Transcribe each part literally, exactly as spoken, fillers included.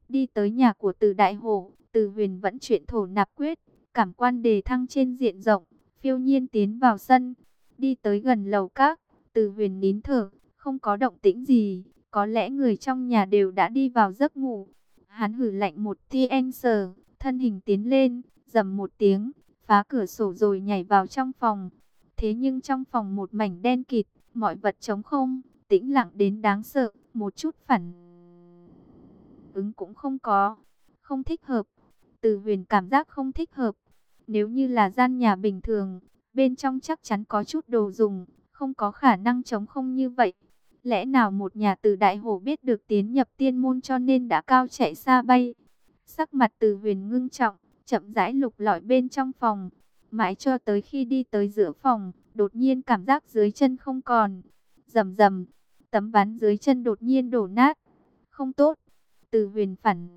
Đi tới nhà của Từ Đại Hổ, Từ Huyền vẫn chuyển thổ nạp quyết, cảm quan đề thăng trên diện rộng, phiêu nhiên tiến vào sân, đi tới gần lầu các, Từ Huyền nín thở, không có động tĩnh gì, có lẽ người trong nhà đều đã đi vào giấc ngủ. Hắn hử lạnh một tiếng sờ, thân hình tiến lên, rầm một tiếng, phá cửa sổ rồi nhảy vào trong phòng. Thế nhưng trong phòng một mảnh đen kịt, mọi vật trống không, tĩnh lặng đến đáng sợ, một chút phản ứng cũng không có. Không thích hợp. Từ Huyền cảm giác không thích hợp. Nếu như là gian nhà bình thường, bên trong chắc chắn có chút đồ dùng, không có khả năng trống không như vậy. Lẽ nào một nhà Từ Đại Hổ biết được tiến nhập tiên môn cho nên đã cao chạy xa bay? Sắc mặt Từ Huyền ngưng trọng, chậm rãi lục lọi bên trong phòng, mãi cho tới khi đi tới giữa phòng, đột nhiên cảm giác dưới chân không còn. Rầm rầm, tấm ván dưới chân đột nhiên đổ nát. Không tốt. Từ Huyền phản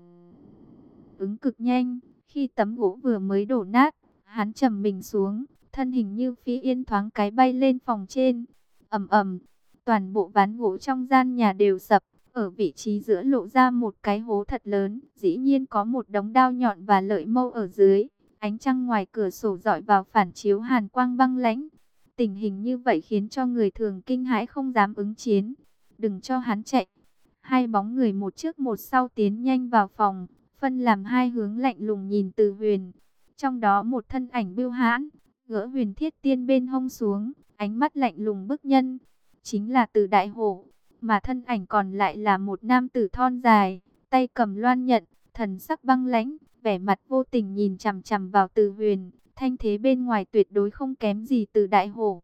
ứng cực nhanh, khi tấm gỗ vừa mới đổ nát, hắn trầm mình xuống, thân hình như phi yên thoáng cái bay lên phòng trên. Ầm ầm, toàn bộ ván gỗ trong gian nhà đều sập, ở vị trí giữa lộ ra một cái hố thật lớn, dĩ nhiên có một đống đao nhọn và lợi mâu ở dưới. Ánh trăng ngoài cửa sổ rọi vào phản chiếu hàn quang băng lãnh. Tình hình như vậy khiến cho người thường kinh hãi không dám ứng chiến. Đừng cho hắn chạy. Hai bóng người một trước một sau tiến nhanh vào phòng, phân làm hai hướng lạnh lùng nhìn Từ Huyền. Trong đó một thân ảnh bưu hãn, gỡ huyền thiết tiên bên hông xuống, ánh mắt lạnh lùng bức nhân. Chính là Từ Đại Hổ, mà thân ảnh còn lại là một nam tử thon dài, tay cầm loan nhận, thần sắc băng lãnh, vẻ mặt vô tình nhìn chằm chằm vào Từ Huyền, thanh thế bên ngoài tuyệt đối không kém gì Từ Đại Hổ.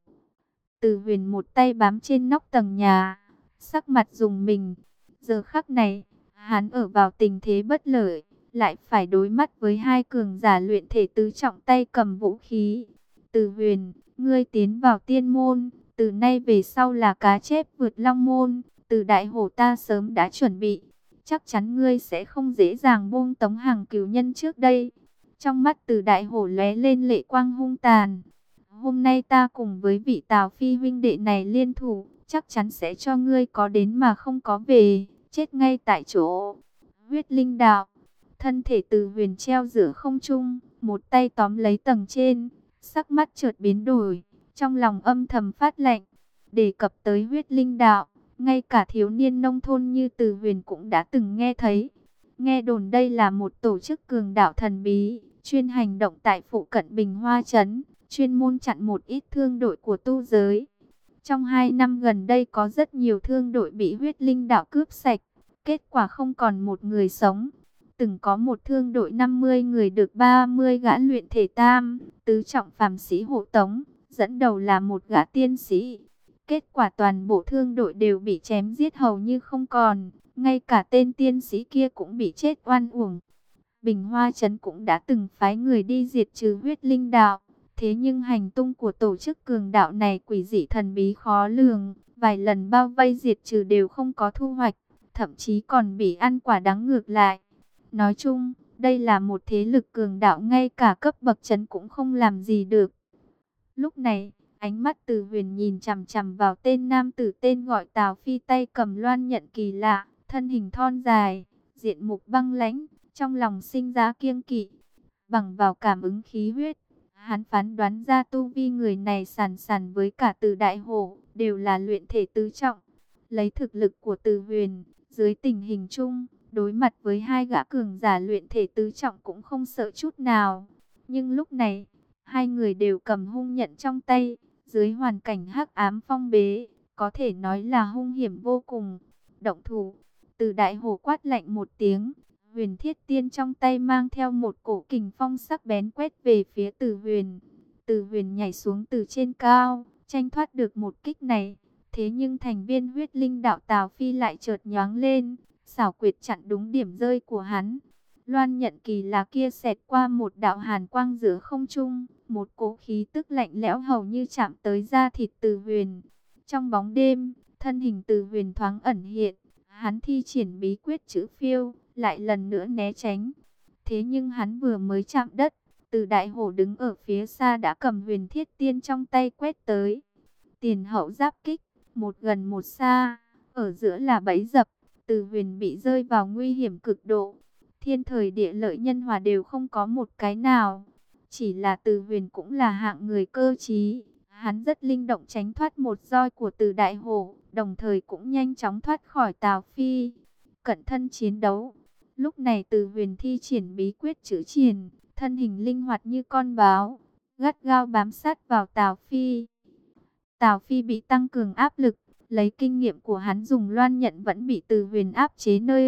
Từ Huyền một tay bám trên nóc tầng nhà, sắc mặt rùng mình. Giờ khắc này, hắn ở vào tình thế bất lợi, lại phải đối mắt với hai cường giả luyện thể tứ trọng tay cầm vũ khí. Từ Huyền, ngươi tiến vào tiên môn, từ nay về sau là cá chép vượt long môn. Từ Đại Hổ ta sớm đã chuẩn bị, chắc chắn ngươi sẽ không dễ dàng buông tống hàng cửu nhân trước đây. Trong mắt Từ Đại Hổ lóe lên lệ quang hung tàn. Hôm nay ta cùng với vị Tào Phi huynh đệ này liên thủ, chắc chắn sẽ cho ngươi có đến mà không có về, chết ngay tại chỗ. Huyết linh đạo, thân thể Từ Huyền treo giữa không trung, một tay tóm lấy tầng trên, sắc mắt chợt biến đổi, trong lòng âm thầm phát lạnh. Đề cập tới huyết linh đạo, ngay cả thiếu niên nông thôn như Từ Huyền cũng đã từng nghe thấy. Nghe đồn đây là một tổ chức cường đạo thần bí, chuyên hành động tại phụ cận Bình Hoa Trấn, chuyên môn chặn một ít thương đội của tu giới. Trong hai năm gần đây có rất nhiều thương đội bị huyết linh đạo cướp sạch, kết quả không còn một người sống. Từng có một thương đội năm mươi người được ba mươi gã luyện thể tam, tứ trọng phàm sĩ hộ tống, dẫn đầu là một gã tiên sĩ. Kết quả toàn bộ thương đội đều bị chém giết hầu như không còn, ngay cả tên tiên sĩ kia cũng bị chết oan uổng. Bình Hoa Trấn cũng đã từng phái người đi diệt trừ huyết linh đạo. Thế nhưng hành tung của tổ chức cường đạo này quỷ dị thần bí khó lường, vài lần bao vây diệt trừ đều không có thu hoạch, thậm chí còn bị ăn quả đắng ngược lại. Nói chung, đây là một thế lực cường đạo ngay cả cấp bậc trấn cũng không làm gì được. Lúc này, ánh mắt Từ Huyền nhìn chằm chằm vào tên nam tử tên gọi Tào Phi, tay cầm loan nhận kỳ lạ, thân hình thon dài, diện mục băng lãnh, trong lòng sinh ra kiêng kỵ. Bằng vào cảm ứng khí huyết, hắn phán đoán ra tu vi người này sàn sàn với cả Từ Đại Hổ, đều là luyện thể tứ trọng. Lấy thực lực của Từ Huyền, dưới tình hình chung, đối mặt với hai gã cường giả luyện thể tứ trọng cũng không sợ chút nào. Nhưng lúc này, hai người đều cầm hung nhận trong tay, dưới hoàn cảnh hắc ám phong bế, có thể nói là hung hiểm vô cùng. Động thủ, Từ Đại Hổ quát lạnh một tiếng. Huyền thiết tiên trong tay mang theo một cổ kình phong sắc bén quét về phía Từ Huyền. Từ Huyền nhảy xuống từ trên cao, tranh thoát được một kích này. Thế nhưng thành viên huyết linh đạo Tào Phi lại chợt nhoáng lên, xảo quyệt chặn đúng điểm rơi của hắn. Loan nhận kỳ lá kia xẹt qua một đạo hàn quang giữa không trung, một cỗ khí tức lạnh lẽo hầu như chạm tới da thịt Từ Huyền. Trong bóng đêm, thân hình Từ Huyền thoáng ẩn hiện, hắn thi triển bí quyết chữ phiêu, lại lần nữa né tránh. Thế nhưng hắn vừa mới chạm đất, Từ Đại Hổ đứng ở phía xa đã cầm huyền thiết tiên trong tay quét tới. Tiền hậu giáp kích, một gần một xa, ở giữa là bẫy dập. Từ Huyền bị rơi vào nguy hiểm cực độ. Thiên thời địa lợi nhân hòa đều không có một cái nào. Chỉ là Từ Huyền cũng là hạng người cơ trí. Hắn rất linh động tránh thoát một roi của Từ Đại Hổ, đồng thời cũng nhanh chóng thoát khỏi Tào Phi. Cận thân chiến đấu. Lúc này Từ Huyền thi triển bí quyết chữ triền, thân hình linh hoạt như con báo, gắt gao bám sát vào Tào Phi. Tào Phi bị tăng cường áp lực, lấy kinh nghiệm của hắn dùng loan nhận vẫn bị Từ Huyền áp chế nơi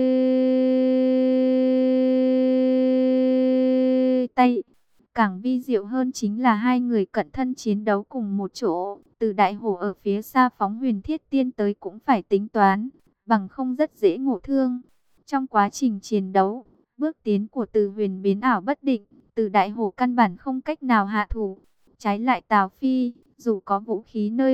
tay. Càng vi diệu hơn chính là hai người cận thân chiến đấu cùng một chỗ. Từ Đại Hổ ở phía xa phóng Huyền Thiết Tiên tới cũng phải tính toán, bằng không rất dễ ngộ thương. Trong quá trình chiến đấu, bước tiến của Từ Huyền biến ảo bất định, Từ Đại Hổ căn bản không cách nào hạ thủ. Trái lại Tào Phi, dù có vũ khí nơi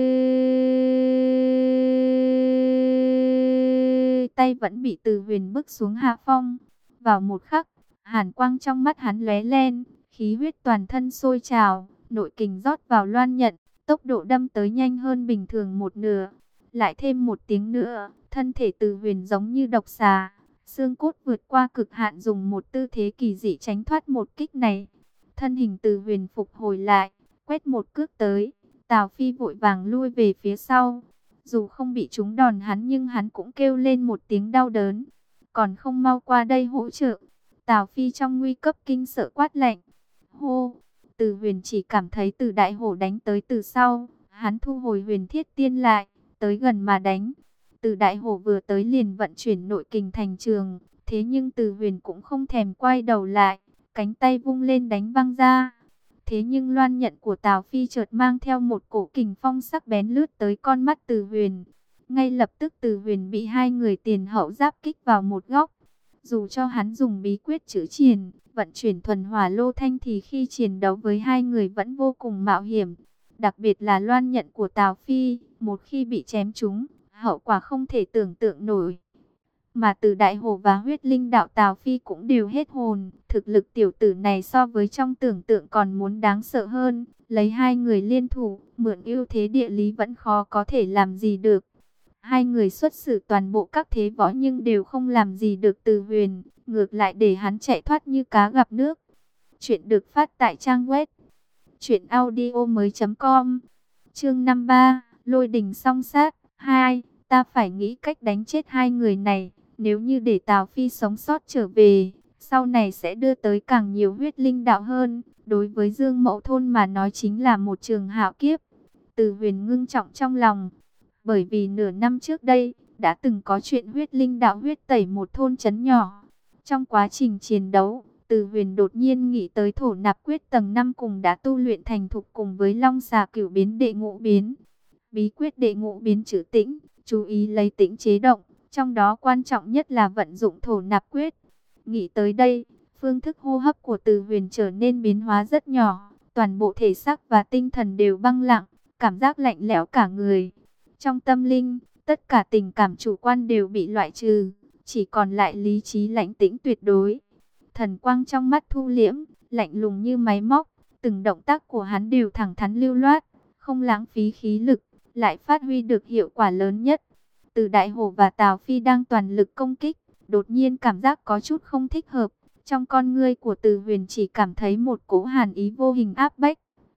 tay vẫn bị Từ Huyền bức xuống hạ phong. Vào một khắc, hàn quang trong mắt hắn lóe lên, khí huyết toàn thân sôi trào, nội kình rót vào loan nhận, tốc độ đâm tới nhanh hơn bình thường một nửa. Lại thêm một tiếng nữa, thân thể Từ Huyền giống như độc xà, xương cốt vượt qua cực hạn, dùng một tư thế kỳ dị tránh thoát một kích này. Thân hình Từ Huyền phục hồi lại, quét một cước tới, Tào Phi vội vàng lui về phía sau. Dù không bị trúng đòn hắn nhưng hắn cũng kêu lên một tiếng đau đớn. Còn không mau qua đây hỗ trợ. Tào Phi trong nguy cấp kinh sợ quát lạnh. Hô! Từ Huyền chỉ cảm thấy Từ Đại Hổ đánh tới từ sau. Hắn thu hồi Huyền Thiết Tiên lại, tới gần mà đánh. Từ Đại Hổ vừa tới liền vận chuyển nội kình thành trường. Thế nhưng Từ Huyền cũng không thèm quay đầu lại, cánh tay vung lên đánh văng ra. Thế nhưng loan nhận của Tào Phi chợt mang theo một cổ kình phong sắc bén lướt tới con mắt Từ Huyền. Ngay lập tức Từ Huyền bị hai người tiền hậu giáp kích vào một góc. Dù cho hắn dùng bí quyết chữ triền, vận chuyển thuần hỏa lô thanh thì khi chiến đấu với hai người vẫn vô cùng mạo hiểm. Đặc biệt là loan nhận của Tào Phi, một khi bị chém trúng, hậu quả không thể tưởng tượng nổi. Mà Từ Đại Hổ và huyết linh đạo Tào Phi cũng đều hết hồn. Thực lực tiểu tử này so với trong tưởng tượng còn muốn đáng sợ hơn. Lấy hai người liên thủ, mượn ưu thế địa lý vẫn khó có thể làm gì được. Hai người xuất xử toàn bộ các thế võ nhưng đều không làm gì được Từ Huyền. Ngược lại để hắn chạy thoát như cá gặp nước. Chuyện được phát tại trang web truyện audio mới chấm com. Chương năm mươi ba, Lôi đình song sát. Hai, ta phải nghĩ cách đánh chết hai người này. Nếu như để Tào Phi sống sót trở về, sau này sẽ đưa tới càng nhiều huyết linh đạo hơn. Đối với Dương Mậu Thôn mà nói chính là một trường hạo kiếp. Từ Huyền ngưng trọng trong lòng. Bởi vì nửa năm trước đây, đã từng có chuyện huyết linh đạo huyết tẩy một thôn trấn nhỏ. Trong quá trình chiến đấu, Từ Huyền đột nhiên nghĩ tới thổ nạp quyết tầng năm cùng đã tu luyện thành thục cùng với long xà cửu biến đệ ngũ biến. Bí quyết đệ ngũ biến trữ tĩnh, chú ý lấy tĩnh chế động. Trong đó quan trọng nhất là vận dụng thổ nạp quyết. Nghĩ tới đây, phương thức hô hấp của Từ Huyền trở nên biến hóa rất nhỏ. Toàn bộ thể xác và tinh thần đều băng lặng, cảm giác lạnh lẽo cả người. Trong tâm linh, tất cả tình cảm chủ quan đều bị loại trừ, chỉ còn lại lý trí lãnh tĩnh tuyệt đối. Thần quang trong mắt thu liễm, lạnh lùng như máy móc, từng động tác của hắn đều thẳng thắn lưu loát, không lãng phí khí lực, lại phát huy được hiệu quả lớn nhất. Từ Đại Hổ và Tào Phi đang toàn lực công kích, đột nhiên cảm giác có chút không thích hợp. Trong con ngươi của Từ Huyền chỉ cảm thấy một cỗ hàn ý vô hình áp bách.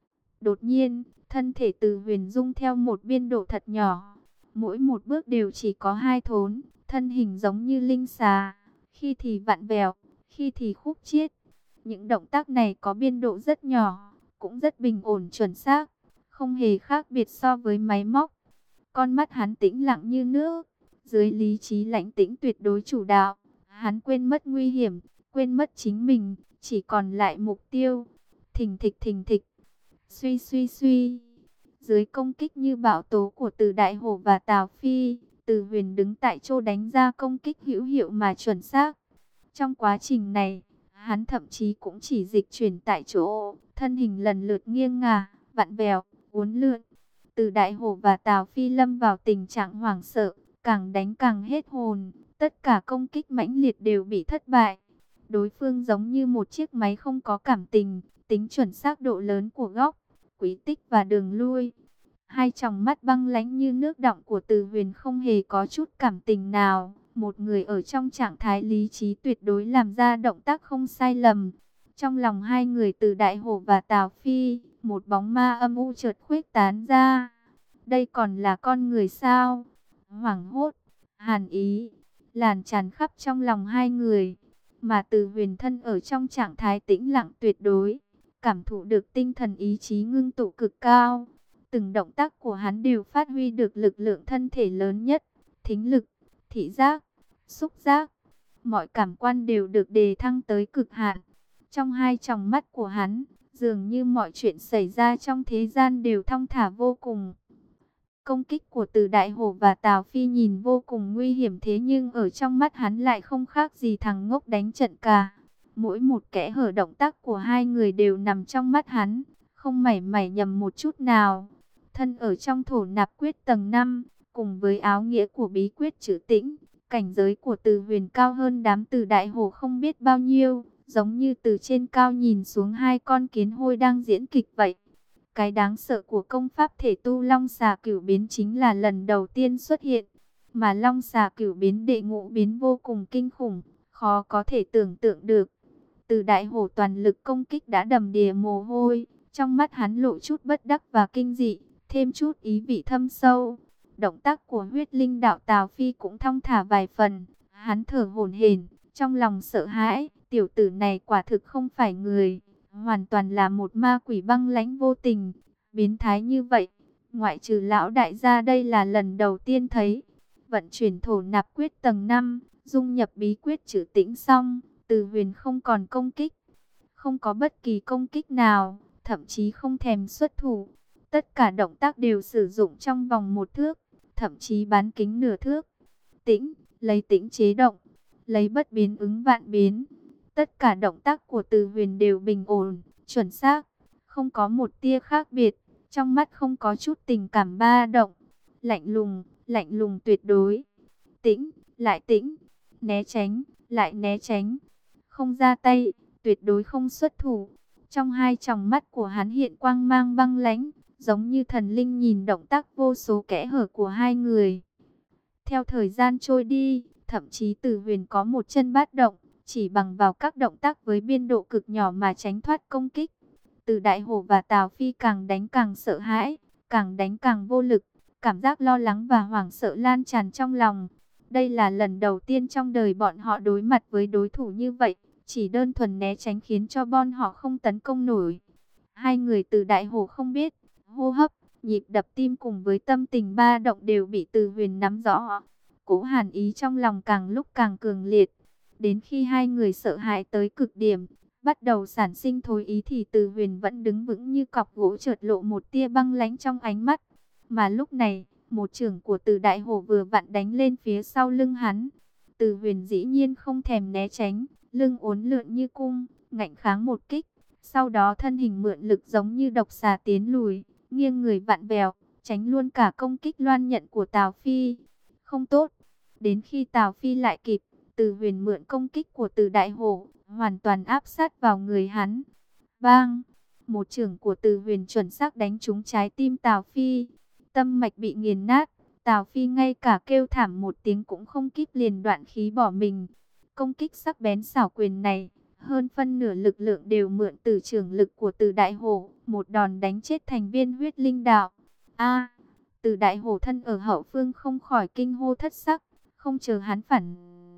Đột nhiên, thân thể Từ Huyền rung theo một biên độ thật nhỏ. Mỗi một bước đều chỉ có hai thốn, thân hình giống như linh xà, khi thì vặn vẹo, khi thì khúc chiết. Những động tác này có biên độ rất nhỏ, cũng rất bình ổn chuẩn xác, không hề khác biệt so với máy móc. Con mắt hắn tĩnh lặng như nước, dưới lý trí lãnh tĩnh tuyệt đối chủ đạo. Hắn quên mất nguy hiểm, quên mất chính mình, chỉ còn lại mục tiêu. Thình thịch thình thịch, suy suy suy. Dưới công kích như bão tố của Từ Đại Hổ và Tào Phi, Từ Huyền đứng tại chỗ đánh ra công kích hữu hiệu mà chuẩn xác. Trong quá trình này, hắn thậm chí cũng chỉ dịch chuyển tại chỗ, thân hình lần lượt nghiêng ngả, vặn vẹo, uốn lượn. Từ Đại Hổ và Tào Phi lâm vào tình trạng hoảng sợ, càng đánh càng hết hồn, tất cả công kích mãnh liệt đều bị thất bại. Đối phương giống như một chiếc máy không có cảm tình, tính chuẩn xác độ lớn của góc, quỹ tích và đường lui. Hai tròng mắt băng lãnh như nước đọng của Từ Huyền không hề có chút cảm tình nào. Một người ở trong trạng thái lý trí tuyệt đối làm ra động tác không sai lầm. Trong lòng hai người Từ Đại Hổ và Tào Phi, một bóng ma âm u chợt khuếch tán ra. Đây còn là con người sao? Hoảng hốt, hàn ý, làn tràn khắp trong lòng hai người. Mà Từ Huyền thân ở trong trạng thái tĩnh lặng tuyệt đối, cảm thụ được tinh thần ý chí ngưng tụ cực cao. Từng động tác của hắn đều phát huy được lực lượng thân thể lớn nhất, thính lực, thị giác, xúc giác, mọi cảm quan đều được đề thăng tới cực hạn. Trong hai tròng mắt của hắn, dường như mọi chuyện xảy ra trong thế gian đều thong thả vô cùng. Công kích của Từ Đại Hổ và Tào Phi nhìn vô cùng nguy hiểm, thế nhưng ở trong mắt hắn lại không khác gì thằng ngốc đánh trận cả. Mỗi một kẽ hở động tác của hai người đều nằm trong mắt hắn, không mảy mảy nhầm một chút nào. Thân ở trong thổ nạp quyết tầng năm, cùng với áo nghĩa của bí quyết trữ tĩnh, cảnh giới của Từ Huyền cao hơn đám Từ Đại Hổ không biết bao nhiêu, giống như từ trên cao nhìn xuống hai con kiến hôi đang diễn kịch vậy. Cái đáng sợ của công pháp thể tu Long Xà Cửu Biến chính là lần đầu tiên xuất hiện, mà Long Xà Cửu Biến đệ ngũ biến vô cùng kinh khủng, khó có thể tưởng tượng được. Từ Đại Hổ toàn lực công kích đã đầm đìa mồ hôi, trong mắt hắn lộ chút bất đắc và kinh dị, thêm chút ý vị thâm sâu. Động tác của huyết linh đạo Tào Phi cũng thong thả vài phần, hắn thở hổn hển, trong lòng sợ hãi, tiểu tử này quả thực không phải người, hoàn toàn là một ma quỷ băng lãnh vô tình, biến thái như vậy, ngoại trừ lão đại gia đây là lần đầu tiên thấy. Vận chuyển thổ nạp quyết tầng năm, dung nhập bí quyết trữ tĩnh xong, Từ Huyền không còn công kích, không có bất kỳ công kích nào, thậm chí không thèm xuất thủ. Tất cả động tác đều sử dụng trong vòng một thước, thậm chí bán kính nửa thước. Tĩnh, lấy tĩnh chế động, lấy bất biến ứng vạn biến. Tất cả động tác của Từ Huyền đều bình ổn, chuẩn xác, không có một tia khác biệt. Trong mắt không có chút tình cảm ba động, lạnh lùng, lạnh lùng tuyệt đối. Tĩnh, lại tĩnh, né tránh, lại né tránh. Không ra tay, tuyệt đối không xuất thủ. Trong hai tròng mắt của hắn hiện quang mang băng lãnh, giống như thần linh nhìn động tác vô số kẽ hở của hai người. Theo thời gian trôi đi, thậm chí Từ Huyền có một chân bát động, chỉ bằng vào các động tác với biên độ cực nhỏ mà tránh thoát công kích. Từ Đại Hổ và Tào Phi càng đánh càng sợ hãi, càng đánh càng vô lực, cảm giác lo lắng và hoảng sợ lan tràn trong lòng. Đây là lần đầu tiên trong đời bọn họ đối mặt với đối thủ như vậy, chỉ đơn thuần né tránh khiến cho bọn họ không tấn công nổi. Hai người Từ Đại Hổ không biết, hô hấp, nhịp đập tim cùng với tâm tình ba động đều bị Từ Huyền nắm rõ. Cố hàn ý trong lòng càng lúc càng cường liệt. Đến khi hai người sợ hãi tới cực điểm, bắt đầu sản sinh thối ý thì Từ Huyền vẫn đứng vững như cọc gỗ, chợt lộ một tia băng lãnh trong ánh mắt. Mà lúc này, một chưởng của Từ Đại Hổ vừa vặn đánh lên phía sau lưng hắn. Từ Huyền dĩ nhiên không thèm né tránh, lưng uốn lượn như cung, ngạnh kháng một kích. Sau đó thân hình mượn lực giống như độc xà tiến lùi, nghiêng người vặn vẹo, tránh luôn cả công kích loan nhận của Tào Phi. Không tốt, đến khi Tào Phi lại kịp, Từ Huyền mượn công kích của Từ Đại Hổ, hoàn toàn áp sát vào người hắn. Bang! Một chưởng của Từ Huyền chuẩn xác đánh trúng trái tim Tào Phi. Tâm mạch bị nghiền nát, Tào Phi ngay cả kêu thảm một tiếng cũng không kịp, liền đoạn khí bỏ mình. Công kích sắc bén xảo quyền này, hơn phân nửa lực lượng đều mượn từ chưởng lực của Từ Đại Hổ, một đòn đánh chết thành viên huyết linh đạo. A! Từ Đại Hổ thân ở hậu phương không khỏi kinh hô thất sắc, không chờ hắn phản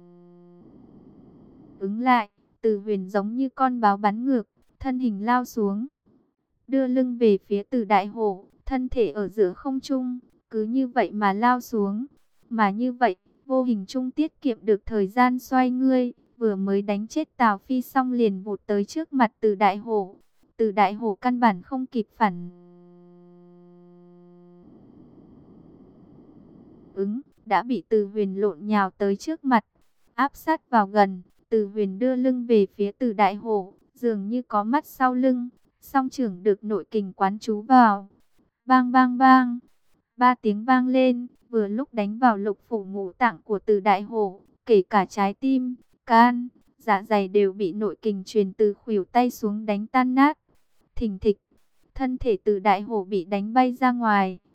ứng lại, Từ Huyền giống như con báo bắn ngược, thân hình lao xuống, đưa lưng về phía Từ Đại Hổ, thân thể ở giữa không trung, cứ như vậy mà lao xuống. Mà như vậy, vô hình trung tiết kiệm được thời gian xoay ngươi, vừa mới đánh chết Tào Phi xong liền vụt tới trước mặt Từ Đại Hổ. Từ Đại Hổ căn bản không kịp phản ứng, đã bị Từ Huyền lộn nhào tới trước mặt, áp sát vào gần. Từ Huyền đưa lưng về phía Từ Đại Hổ, dường như có mắt sau lưng, song trưởng được nội kình quán trú vào. Bang bang bang, ba tiếng vang lên, vừa lúc đánh vào lục phủ ngũ tạng của Từ Đại Hổ, kể cả trái tim, can, dạ dày đều bị nội kình truyền từ khuỷu tay xuống đánh tan nát. Thình thịch, thân thể Từ Đại Hổ bị đánh bay ra ngoài,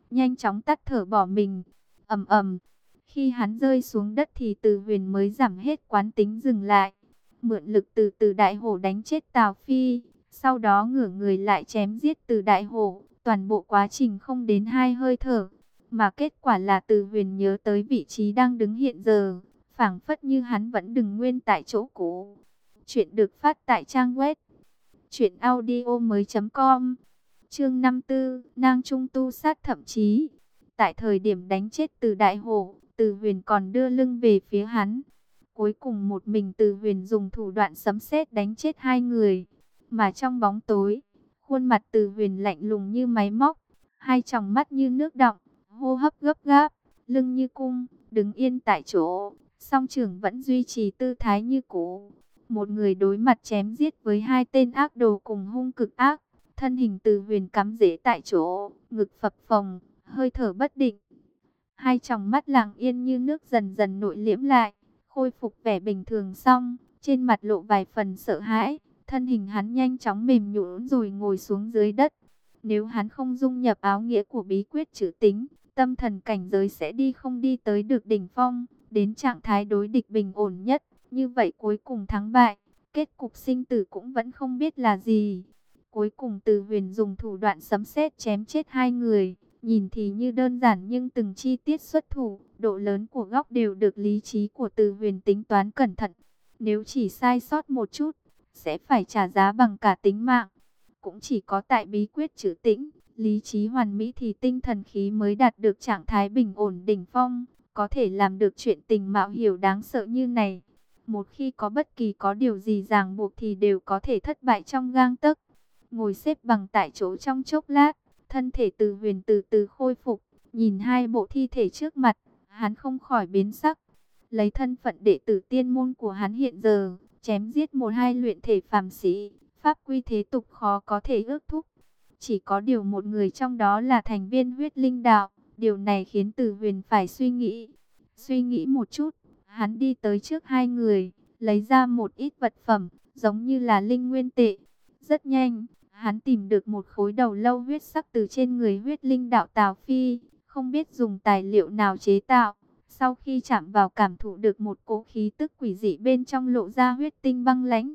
nhanh chóng tắt thở bỏ mình. Ầm ầm, khi hắn rơi xuống đất thì Từ Huyền mới giảm hết quán tính dừng lại, mượn lực từ Từ Đại Hổ đánh chết Tào Phi, sau đó ngửa người lại chém giết Từ Đại Hổ. Toàn bộ quá trình không đến hai hơi thở, mà kết quả là Từ Huyền nhớ tới vị trí đang đứng hiện giờ, phảng phất như hắn vẫn đứng nguyên tại chỗ cũ. Chuyện được phát tại trang web truyện audio mới chấm com. Chương năm tư, Nang Trung tu sát thậm chí. Tại thời điểm đánh chết Từ Đại Hổ, Từ Huyền còn đưa lưng về phía hắn. Cuối cùng một mình Từ Huyền dùng thủ đoạn sấm sét đánh chết hai người. Mà trong bóng tối, khuôn mặt Từ Huyền lạnh lùng như máy móc, hai tròng mắt như nước đọng, hô hấp gấp gáp, lưng như cung, đứng yên tại chỗ, song trưởng vẫn duy trì tư thái như cũ. Một người đối mặt chém giết với hai tên ác đồ cùng hung cực ác, thân hình Từ Huyền cắm rễ tại chỗ, ngực phập phồng, hơi thở bất định. Hai tròng mắt lặng yên như nước dần dần nội liễm lại, khôi phục vẻ bình thường xong, trên mặt lộ vài phần sợ hãi, thân hình hắn nhanh chóng mềm nhũn rồi ngồi xuống dưới đất. Nếu hắn không dung nhập áo nghĩa của bí quyết trữ tính, tâm thần cảnh giới sẽ đi không đi tới được đỉnh phong, đến trạng thái đối địch bình ổn nhất. Như vậy cuối cùng thắng bại, kết cục sinh tử cũng vẫn không biết là gì. Cuối cùng Từ Huyền dùng thủ đoạn sấm sét chém chết hai người, nhìn thì như đơn giản nhưng từng chi tiết xuất thủ, độ lớn của góc đều được lý trí của Từ Huyền tính toán cẩn thận. Nếu chỉ sai sót một chút, sẽ phải trả giá bằng cả tính mạng. Cũng chỉ có tại bí quyết trữ tĩnh, lý trí hoàn mỹ thì tinh thần khí mới đạt được trạng thái bình ổn đỉnh phong, có thể làm được chuyện tình mạo hiểm đáng sợ như này. Một khi có bất kỳ có điều gì ràng buộc thì đều có thể thất bại trong gang tấc. Ngồi xếp bằng tại chỗ trong chốc lát, thân thể Từ Huyền từ từ khôi phục, nhìn hai bộ thi thể trước mặt, hắn không khỏi biến sắc. Lấy thân phận đệ tử tiên môn của hắn hiện giờ, chém giết một hai luyện thể phàm sĩ, pháp quy thế tục khó có thể ước thúc. Chỉ có điều một người trong đó là thành viên huyết linh đạo, điều này khiến Từ Huyền phải suy nghĩ. Suy nghĩ một chút, hắn đi tới trước hai người, lấy ra một ít vật phẩm, giống như là linh nguyên tệ. Rất nhanh, hắn tìm được một khối đầu lâu huyết sắc từ trên người huyết linh đạo Tào Phi, không biết dùng tài liệu nào chế tạo. Sau khi chạm vào cảm thụ được một cỗ khí tức quỷ dị bên trong lộ ra huyết tinh băng lãnh.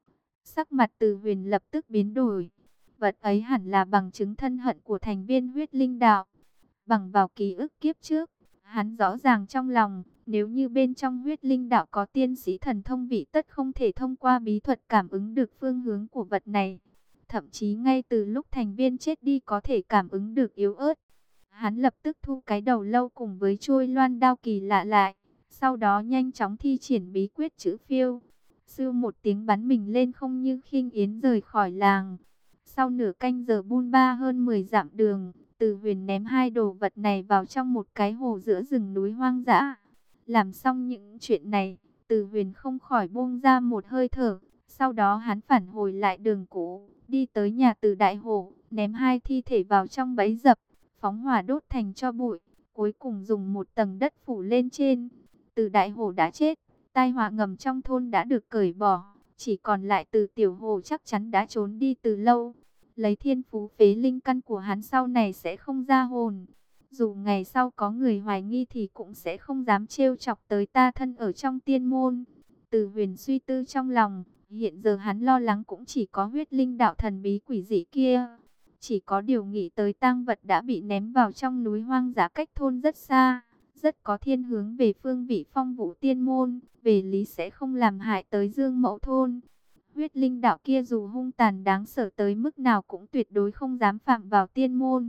Sắc mặt Từ Huyền lập tức biến đổi. Vật ấy hẳn là bằng chứng thân hận của thành viên huyết linh đạo. Bằng vào ký ức kiếp trước, hắn rõ ràng trong lòng, nếu như bên trong huyết linh đạo có tiên sĩ thần thông vị tất không thể thông qua bí thuật cảm ứng được phương hướng của vật này. Thậm chí ngay từ lúc thành viên chết đi có thể cảm ứng được yếu ớt. Hắn lập tức thu cái đầu lâu cùng với chuôi loan đao kỳ lạ lại. Sau đó nhanh chóng thi triển bí quyết chữ phiêu. Sư một tiếng bắn mình lên không như khinh yến rời khỏi làng. Sau nửa canh giờ bôn ba hơn mười dặm đường, Từ Huyền ném hai đồ vật này vào trong một cái hồ giữa rừng núi hoang dã. Làm xong những chuyện này, Từ Huyền không khỏi buông ra một hơi thở. Sau đó hắn phản hồi lại đường cũ, đi tới nhà Từ Đại Hổ, ném hai thi thể vào trong bẫy dập, phóng hỏa đốt thành tro bụi, cuối cùng dùng một tầng đất phủ lên trên. Từ Đại Hổ đã chết, tai họa ngầm trong thôn đã được cởi bỏ, chỉ còn lại Từ Tiểu Hổ chắc chắn đã trốn đi từ lâu. Lấy thiên phú phế linh căn của hắn sau này sẽ không ra hồn. Dù ngày sau có người hoài nghi thì cũng sẽ không dám trêu chọc tới ta thân ở trong tiên môn. Từ Huyền suy tư trong lòng, hiện giờ hắn lo lắng cũng chỉ có huyết linh đạo thần bí quỷ dị kia. Chỉ có điều nghĩ tới tang vật đã bị ném vào trong núi hoang dã cách thôn rất xa, rất có thiên hướng về phương vị Phong Vũ tiên môn, về lý sẽ không làm hại tới Dương Mẫu thôn. Huyết linh đạo kia dù hung tàn đáng sợ tới mức nào cũng tuyệt đối không dám phạm vào tiên môn.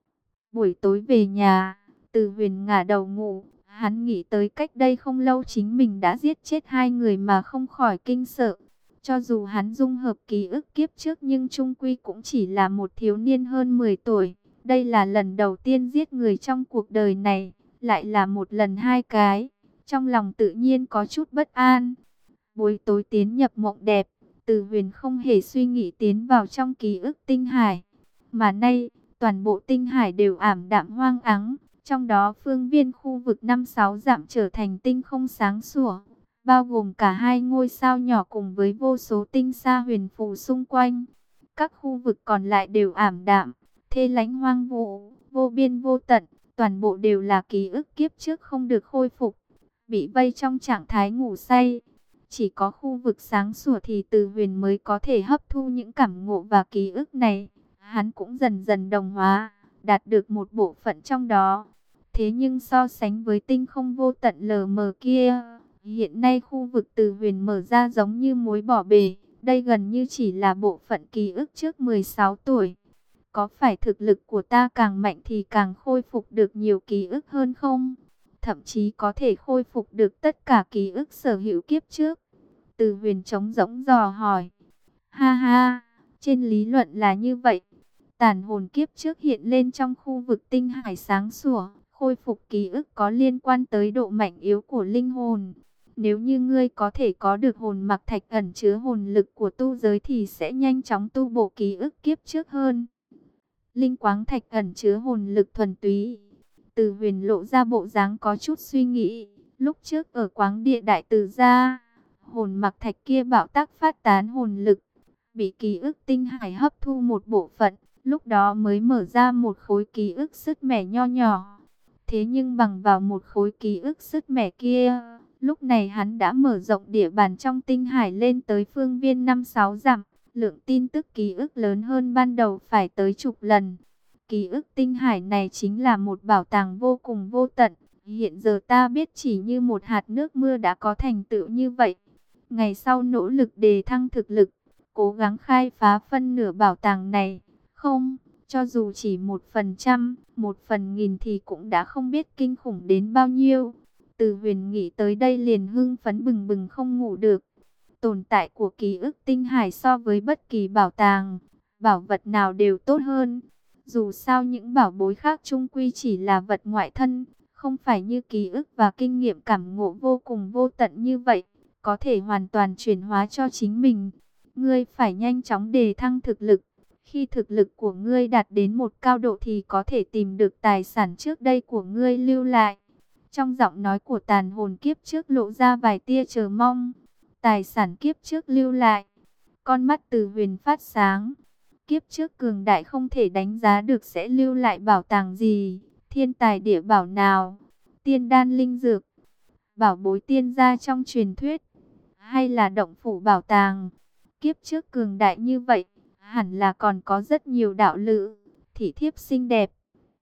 Buổi tối về nhà, Từ Huyền ngả đầu ngủ, hắn nghĩ tới cách đây không lâu chính mình đã giết chết hai người mà không khỏi kinh sợ. Cho dù hắn dung hợp ký ức kiếp trước nhưng chung quy cũng chỉ là một thiếu niên hơn mười tuổi. Đây là lần đầu tiên giết người trong cuộc đời này, lại là một lần hai cái. Trong lòng tự nhiên có chút bất an. Buổi tối tiến nhập mộng đẹp, Từ Huyền không hề suy nghĩ tiến vào trong ký ức tinh hải. Mà nay, toàn bộ tinh hải đều ảm đạm hoang ắng. Trong đó phương viên khu vực năm sáu dặm trở thành tinh không sáng sủa, bao gồm cả hai ngôi sao nhỏ cùng với vô số tinh sa huyền phù xung quanh. Các khu vực còn lại đều ảm đạm, thê lánh hoang vu, vô biên vô tận, toàn bộ đều là ký ức kiếp trước không được khôi phục, bị vây trong trạng thái ngủ say. Chỉ có khu vực sáng sủa thì Từ Huyền mới có thể hấp thu những cảm ngộ và ký ức này. Hắn cũng dần dần đồng hóa, đạt được một bộ phận trong đó. Thế nhưng so sánh với tinh không vô tận lờ mờ kia, hiện nay khu vực Từ Huyền mở ra giống như muối bỏ bể. Đây gần như chỉ là bộ phận ký ức trước mười sáu tuổi. Có phải thực lực của ta càng mạnh thì càng khôi phục được nhiều ký ức hơn không? Thậm chí có thể khôi phục được tất cả ký ức sở hữu kiếp trước. Từ Huyền trống rỗng dò hỏi. Ha ha, trên lý luận là như vậy. Tàn hồn kiếp trước hiện lên trong khu vực tinh hải sáng sủa, khôi phục ký ức có liên quan tới độ mạnh yếu của linh hồn. Nếu như ngươi có thể có được hồn mặc thạch ẩn chứa hồn lực của tu giới thì sẽ nhanh chóng tu bổ ký ức kiếp trước hơn. Linh quáng thạch ẩn chứa hồn lực thuần túy. Từ Huyền lộ ra bộ dáng có chút suy nghĩ. Lúc trước ở quáng địa đại từ gia, hồn mặc thạch kia bạo tác phát tán hồn lực, bị ký ức tinh hải hấp thu một bộ phận, lúc đó mới mở ra một khối ký ức sứt mẻ nho nhỏ. Thế nhưng bằng vào một khối ký ức sứt mẻ kia, lúc này hắn đã mở rộng địa bàn trong tinh hải lên tới phương viên năm sáu dặm, lượng tin tức ký ức lớn hơn ban đầu phải tới chục lần. Ký ức tinh hải này chính là một bảo tàng vô cùng vô tận. Hiện giờ ta biết chỉ như một hạt nước mưa đã có thành tựu như vậy. Ngày sau nỗ lực đề thăng thực lực, cố gắng khai phá phân nửa bảo tàng này. Không, cho dù chỉ một phần trăm, một phần nghìn thì cũng đã không biết kinh khủng đến bao nhiêu. Từ Huyền nghĩ tới đây liền hưng phấn bừng bừng không ngủ được. Tồn tại của ký ức tinh hải so với bất kỳ bảo tàng, bảo vật nào đều tốt hơn. Dù sao những bảo bối khác chung quy chỉ là vật ngoại thân, không phải như ký ức và kinh nghiệm cảm ngộ vô cùng vô tận như vậy, có thể hoàn toàn chuyển hóa cho chính mình. Ngươi phải nhanh chóng đề thăng thực lực. Khi thực lực của ngươi đạt đến một cao độ thì có thể tìm được tài sản trước đây của ngươi lưu lại. Trong giọng nói của tàn hồn kiếp trước lộ ra vài tia chờ mong. Tài sản kiếp trước lưu lại. Con mắt Từ Huyền phát sáng. Kiếp trước cường đại không thể đánh giá được sẽ lưu lại bảo tàng gì. Thiên tài địa bảo nào? Tiên đan linh dược? Bảo bối tiên gia trong truyền thuyết? Hay là động phủ bảo tàng? Kiếp trước cường đại như vậy, hẳn là còn có rất nhiều đạo lữ, thị thiếp xinh đẹp.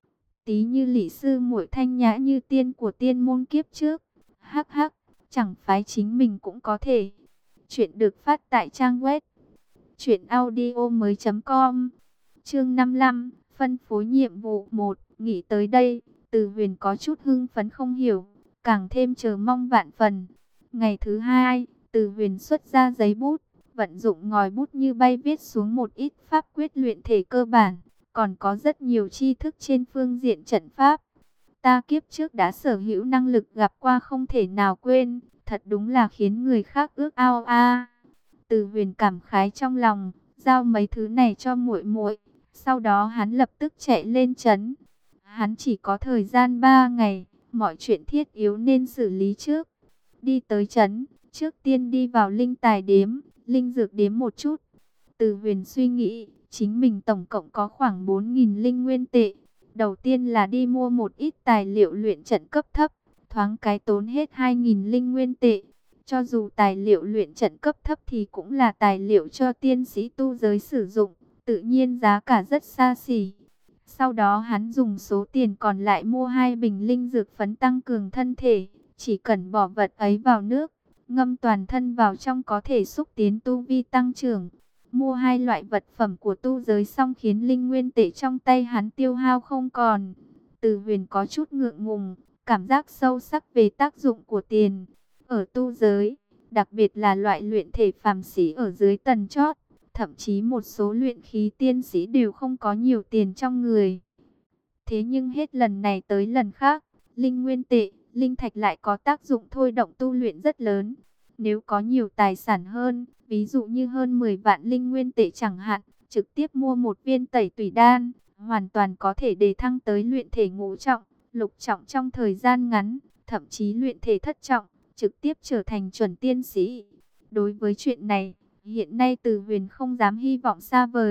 Tí như Lý sư muội thanh nhã như tiên của tiên môn kiếp trước. Hắc hắc, chẳng phái chính mình cũng có thể. Chuyện được phát tại trang web truyện audio mới chấm com. Chương năm mươi lăm, phân phối nhiệm vụ một. Nghĩ tới đây, Từ Huyền có chút hưng phấn không hiểu, càng thêm chờ mong vạn phần. Ngày thứ hai, Từ Huyền xuất ra giấy bút, vận dụng ngòi bút như bay viết xuống một ít pháp quyết luyện thể cơ bản, còn có rất nhiều tri thức trên phương diện trận pháp. Ta kiếp trước đã sở hữu năng lực gặp qua không thể nào quên, thật đúng là khiến người khác ước ao a. Từ Huyền cảm khái trong lòng, giao mấy thứ này cho muội muội, sau đó hắn lập tức chạy lên trấn. Hắn chỉ có thời gian ba ngày, mọi chuyện thiết yếu nên xử lý trước. Đi tới trấn, trước tiên đi vào linh tài điếm, linh dược điếm một chút. Từ Huyền suy nghĩ, chính mình tổng cộng có khoảng bốn nghìn linh nguyên tệ. Đầu tiên là đi mua một ít tài liệu luyện trận cấp thấp, thoáng cái tốn hết hai nghìn linh nguyên tệ. Cho dù tài liệu luyện trận cấp thấp thì cũng là tài liệu cho tiên sĩ tu giới sử dụng, tự nhiên giá cả rất xa xỉ. Sau đó hắn dùng số tiền còn lại mua hai bình linh dược phấn tăng cường thân thể, chỉ cần bỏ vật ấy vào nước, ngâm toàn thân vào trong có thể xúc tiến tu vi tăng trưởng. Mua hai loại vật phẩm của tu giới xong khiến linh nguyên tệ trong tay hắn tiêu hao không còn. Từ Huyền có chút ngượng ngùng, cảm giác sâu sắc về tác dụng của tiền. Ở tu giới, đặc biệt là loại luyện thể phàm sĩ ở dưới tầng chót, thậm chí một số luyện khí tiên sĩ đều không có nhiều tiền trong người. Thế nhưng hết lần này tới lần khác, linh nguyên tệ, linh thạch lại có tác dụng thôi động tu luyện rất lớn. Nếu có nhiều tài sản hơn, ví dụ như hơn mười vạn linh nguyên tệ chẳng hạn, trực tiếp mua một viên tẩy tủy đan, hoàn toàn có thể đề thăng tới luyện thể ngũ trọng, lục trọng trong thời gian ngắn, thậm chí luyện thể thất trọng, trực tiếp trở thành chuẩn tiên sĩ. Đối với chuyện này, hiện nay Từ Huyền không dám hy vọng xa vời,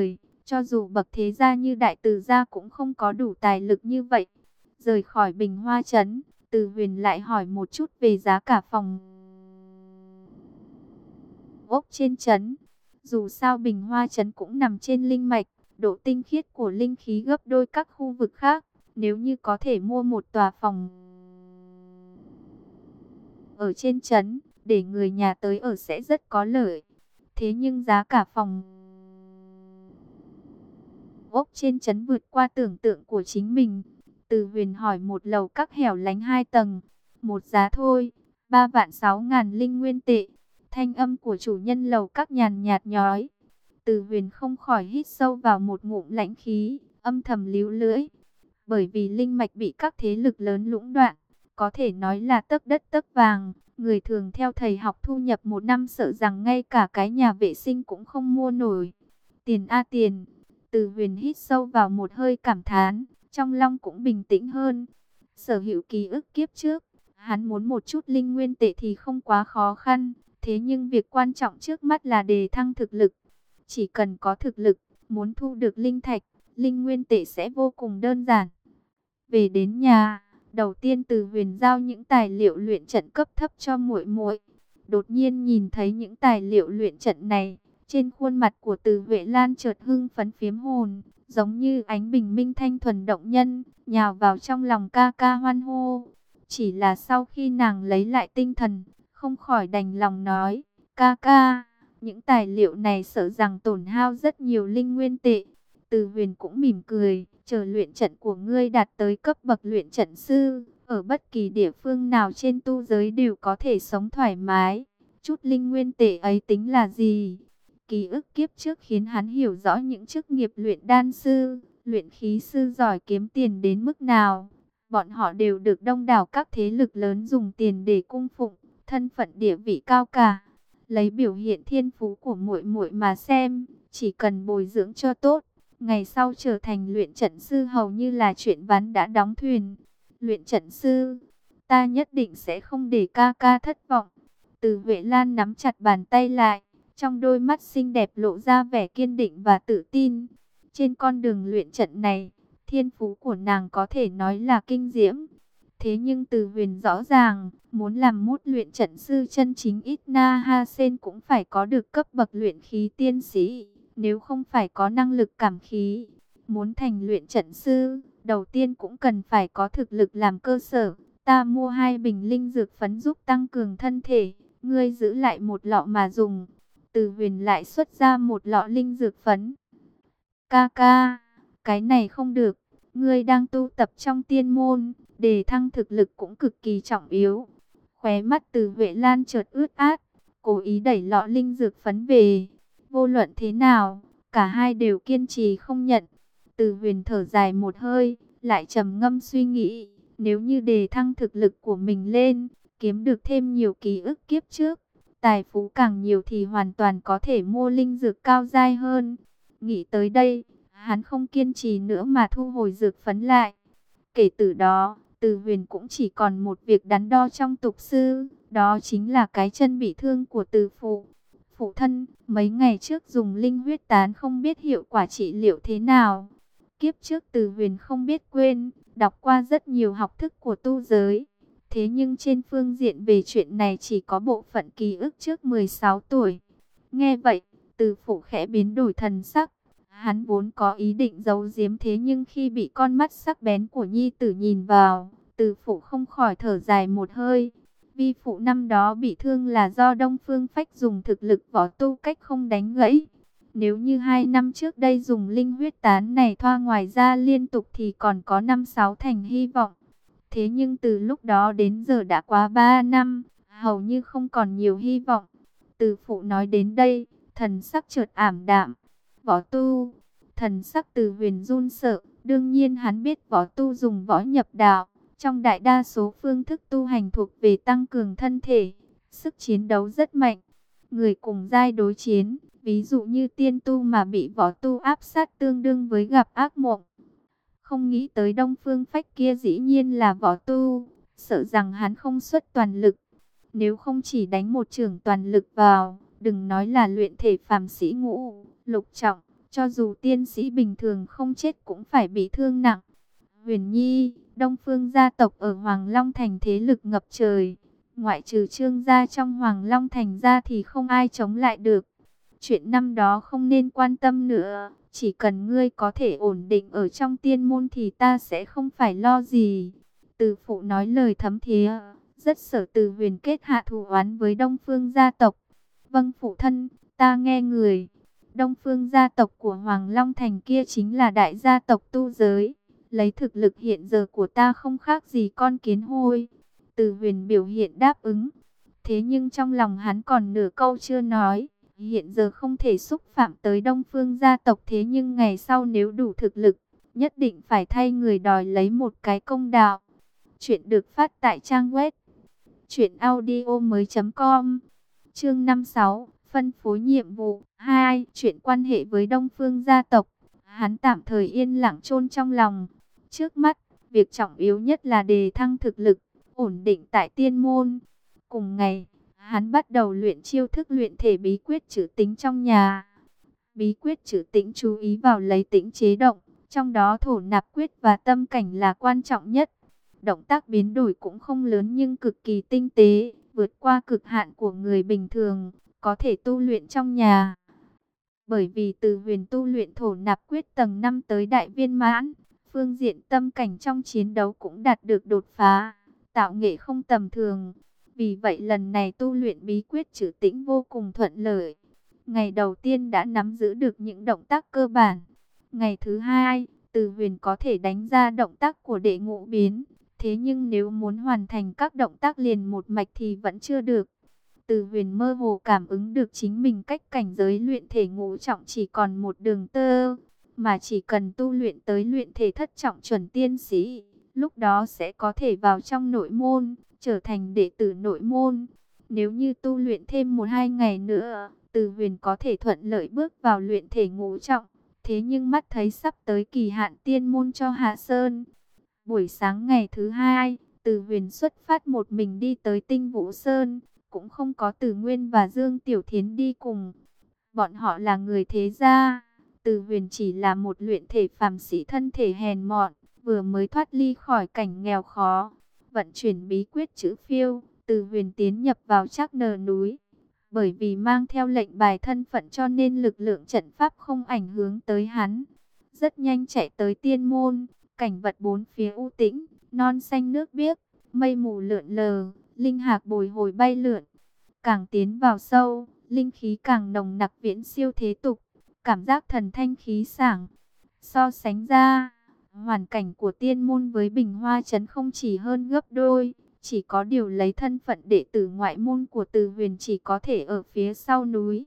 Cho dù bậc thế gia như Đại Từ gia cũng không có đủ tài lực như vậy. Rời khỏi Bình Hoa Trấn, Từ Huyền lại hỏi một chút về giá cả phòng ốc trên trấn. Dù sao Bình Hoa Trấn cũng nằm trên linh mạch, độ tinh khiết của linh khí gấp đôi các khu vực khác. Nếu như có thể mua một tòa phòng ở trên trấn, để người nhà tới ở sẽ rất có lợi. Thế nhưng giá cả phòng ốc trên trấn vượt qua tưởng tượng của chính mình. Từ Huyền hỏi một lầu các hẻo lánh hai tầng, một giá thôi, ba vạn sáu ngàn linh nguyên tệ. Thanh âm của chủ nhân lầu các nhàn nhạt nhói. Từ Huyền không khỏi hít sâu vào một ngụm lãnh khí, âm thầm líu lưỡi. Bởi vì linh mạch bị các thế lực lớn lũng đoạn, có thể nói là tấc đất tấc vàng. Người thường theo thầy học thu nhập một năm sợ rằng ngay cả cái nhà vệ sinh cũng không mua nổi. Tiền a tiền. Từ Huyền hít sâu vào một hơi cảm thán, trong lòng cũng bình tĩnh hơn. Sở hữu ký ức kiếp trước, hắn muốn một chút linh nguyên tệ thì không quá khó khăn. Thế nhưng việc quan trọng trước mắt là đề thăng thực lực. Chỉ cần có thực lực, muốn thu được linh thạch, linh nguyên tệ sẽ vô cùng đơn giản. Về đến nhà, đầu tiên Từ Huyền giao những tài liệu luyện trận cấp thấp cho muội muội. Đột nhiên nhìn thấy những tài liệu luyện trận này, trên khuôn mặt của Từ Huệ Lan chợt hưng phấn phiếm hồn, giống như ánh bình minh thanh thuần động nhân, nhào vào trong lòng ca ca hoan hô. Chỉ là sau khi nàng lấy lại tinh thần, không khỏi đành lòng nói, ca ca, những tài liệu này sợ rằng tổn hao rất nhiều linh nguyên tệ. Từ Huyền cũng mỉm cười, chờ luyện trận của ngươi đạt tới cấp bậc luyện trận sư, ở bất kỳ địa phương nào trên tu giới đều có thể sống thoải mái. Chút linh nguyên tệ ấy tính là gì? Ký ức kiếp trước khiến hắn hiểu rõ những chức nghiệp luyện đan sư, luyện khí sư giỏi kiếm tiền đến mức nào. Bọn họ đều được đông đảo các thế lực lớn dùng tiền để cung phụng, thân phận địa vị cao cả. Lấy biểu hiện thiên phú của muội muội mà xem, chỉ cần bồi dưỡng cho tốt, ngày sau trở thành luyện trận sư hầu như là chuyện ván đã đóng thuyền. Luyện trận sư, ta nhất định sẽ không để ca ca thất vọng. Từ Huệ Lan nắm chặt bàn tay lại, trong đôi mắt xinh đẹp lộ ra vẻ kiên định và tự tin. Trên con đường luyện trận này, thiên phú của nàng có thể nói là kinh diễm. Thế nhưng Từ Huyền rõ ràng, muốn làm mốt luyện trận sư chân chính ít na ha sen cũng phải có được cấp bậc luyện khí tiên sĩ. Nếu không phải có năng lực cảm khí, muốn thành luyện trận sư, đầu tiên cũng cần phải có thực lực làm cơ sở. Ta mua hai bình linh dược phấn giúp tăng cường thân thể, ngươi giữ lại một lọ mà dùng. Từ Huyền lại xuất ra một lọ linh dược phấn. Ca ca, cái này không được, ngươi đang tu tập trong tiên môn, đề thăng thực lực cũng cực kỳ trọng yếu. Khóe mắt Từ Huệ Lan chợt ướt át, cố ý đẩy lọ linh dược phấn về. Vô luận thế nào, cả hai đều kiên trì không nhận. Từ Huyền thở dài một hơi, lại trầm ngâm suy nghĩ, nếu như đề thăng thực lực của mình lên, kiếm được thêm nhiều ký ức kiếp trước, tài phú càng nhiều thì hoàn toàn có thể mua linh dược cao giai hơn. Nghĩ tới đây, hắn không kiên trì nữa mà thu hồi dược phấn lại. Kể từ đó, Từ Huyền cũng chỉ còn một việc đắn đo trong tục sư, đó chính là cái chân bị thương của Từ phụ. Phụ thân, mấy ngày trước dùng linh huyết tán không biết hiệu quả trị liệu thế nào. Kiếp trước Từ Huyền không biết quên, đọc qua rất nhiều học thức của tu giới. Thế nhưng trên phương diện về chuyện này chỉ có bộ phận ký ức trước mười sáu tuổi. Nghe vậy, Từ phụ khẽ biến đổi thần sắc. Hắn vốn có ý định giấu giếm, thế nhưng khi bị con mắt sắc bén của nhi tử nhìn vào, Từ phụ không khỏi thở dài một hơi. Vi phụ năm đó bị thương là do Đông Phương Phách dùng thực lực võ tu cách không đánh gãy. Nếu như hai năm trước đây dùng linh huyết tán này thoa ngoài ra liên tục thì còn có năm sáu thành hy vọng. Thế nhưng từ lúc đó đến giờ đã quá ba năm, hầu như không còn nhiều hy vọng. Từ phụ nói đến đây, thần sắc chợt ảm đạm. Võ tu, thần sắc Từ Huyền run sợ, đương nhiên hắn biết võ tu dùng võ nhập đạo. Trong đại đa số phương thức tu hành thuộc về tăng cường thân thể, sức chiến đấu rất mạnh. Người cùng giai đối chiến, ví dụ như tiên tu mà bị võ tu áp sát tương đương với gặp ác mộng. Không nghĩ tới Đông Phương Phách kia dĩ nhiên là võ tu, sợ rằng hắn không xuất toàn lực. Nếu không chỉ đánh một chưởng toàn lực vào, đừng nói là luyện thể phàm sĩ ngũ, lục trọng, cho dù tiên sĩ bình thường không chết cũng phải bị thương nặng. Huyền Nhi, Đông Phương gia tộc ở Hoàng Long Thành thế lực ngập trời. Ngoại trừ Trương gia trong Hoàng Long Thành ra thì không ai chống lại được. Chuyện năm đó không nên quan tâm nữa. Chỉ cần ngươi có thể ổn định ở trong tiên môn thì ta sẽ không phải lo gì. Từ phụ nói lời thấm thía. Rất sợ Từ Huyền kết hạ thù oán với Đông Phương gia tộc. Vâng phụ thân, ta nghe người. Đông Phương gia tộc của Hoàng Long Thành kia chính là đại gia tộc tu giới. Lấy thực lực hiện giờ của ta không khác gì con kiến hôi. Từ Huyền biểu hiện đáp ứng. Thế nhưng trong lòng hắn còn nửa câu chưa nói. Hiện giờ không thể xúc phạm tới Đông Phương gia tộc, thế nhưng ngày sau nếu đủ thực lực, nhất định phải thay người đòi lấy một cái công đạo. Chuyện được phát tại trang web truyện audio mới chấm com. Chương năm mươi sáu, phân phối nhiệm vụ hai, chuyện quan hệ với Đông Phương gia tộc. Hắn tạm thời yên lặng chôn trong lòng. Trước mắt, việc trọng yếu nhất là đề thăng thực lực, ổn định tại tiên môn. Cùng ngày, hắn bắt đầu luyện chiêu thức luyện thể bí quyết trữ tĩnh trong nhà. Bí quyết trữ tĩnh chú ý vào lấy tĩnh chế động, trong đó thổ nạp quyết và tâm cảnh là quan trọng nhất. Động tác biến đổi cũng không lớn nhưng cực kỳ tinh tế, vượt qua cực hạn của người bình thường, có thể tu luyện trong nhà. Bởi vì Từ Huyền tu luyện thổ nạp quyết tầng năm tới đại viên mãn, phương diện tâm cảnh trong chiến đấu cũng đạt được đột phá, tạo nghệ không tầm thường. Vì vậy lần này tu luyện bí quyết trữ tĩnh vô cùng thuận lợi. Ngày đầu tiên đã nắm giữ được những động tác cơ bản. Ngày thứ hai, Từ Huyền có thể đánh ra động tác của đệ ngũ biến. Thế nhưng nếu muốn hoàn thành các động tác liền một mạch thì vẫn chưa được. Từ Huyền mơ hồ cảm ứng được chính mình cách cảnh giới luyện thể ngũ trọng chỉ còn một đường tơ. Mà chỉ cần tu luyện tới luyện thể thất trọng chuẩn tiên sĩ, lúc đó sẽ có thể vào trong nội môn, trở thành đệ tử nội môn. Nếu như tu luyện thêm một hai ngày nữa, Từ Huyền có thể thuận lợi bước vào luyện thể ngũ trọng. Thế nhưng mắt thấy sắp tới kỳ hạn tiên môn cho Hạ Sơn. Buổi sáng ngày thứ hai, Từ Huyền xuất phát một mình đi tới Tinh Vũ Sơn, cũng không có Từ Nguyên và Dương Tiểu Thiến đi cùng. Bọn họ là người thế gia, Từ Huyền chỉ là một luyện thể phàm sĩ thân thể hèn mọn, vừa mới thoát ly khỏi cảnh nghèo khó. Vận chuyển bí quyết chữ phiêu, Từ Huyền tiến nhập vào Trác Nờ núi. Bởi vì mang theo lệnh bài thân phận cho nên lực lượng trận pháp không ảnh hưởng tới hắn. Rất nhanh chạy tới tiên môn, cảnh vật bốn phía u tĩnh, non xanh nước biếc, mây mù lượn lờ, linh hạc bồi hồi bay lượn. Càng tiến vào sâu, linh khí càng nồng nặc viễn siêu thế tục, cảm giác thần thanh khí sảng. So sánh ra, hoàn cảnh của tiên môn với Bình Hoa Trấn không chỉ hơn gấp đôi, chỉ có điều lấy thân phận đệ tử ngoại môn của Từ Huyền chỉ có thể ở phía sau núi.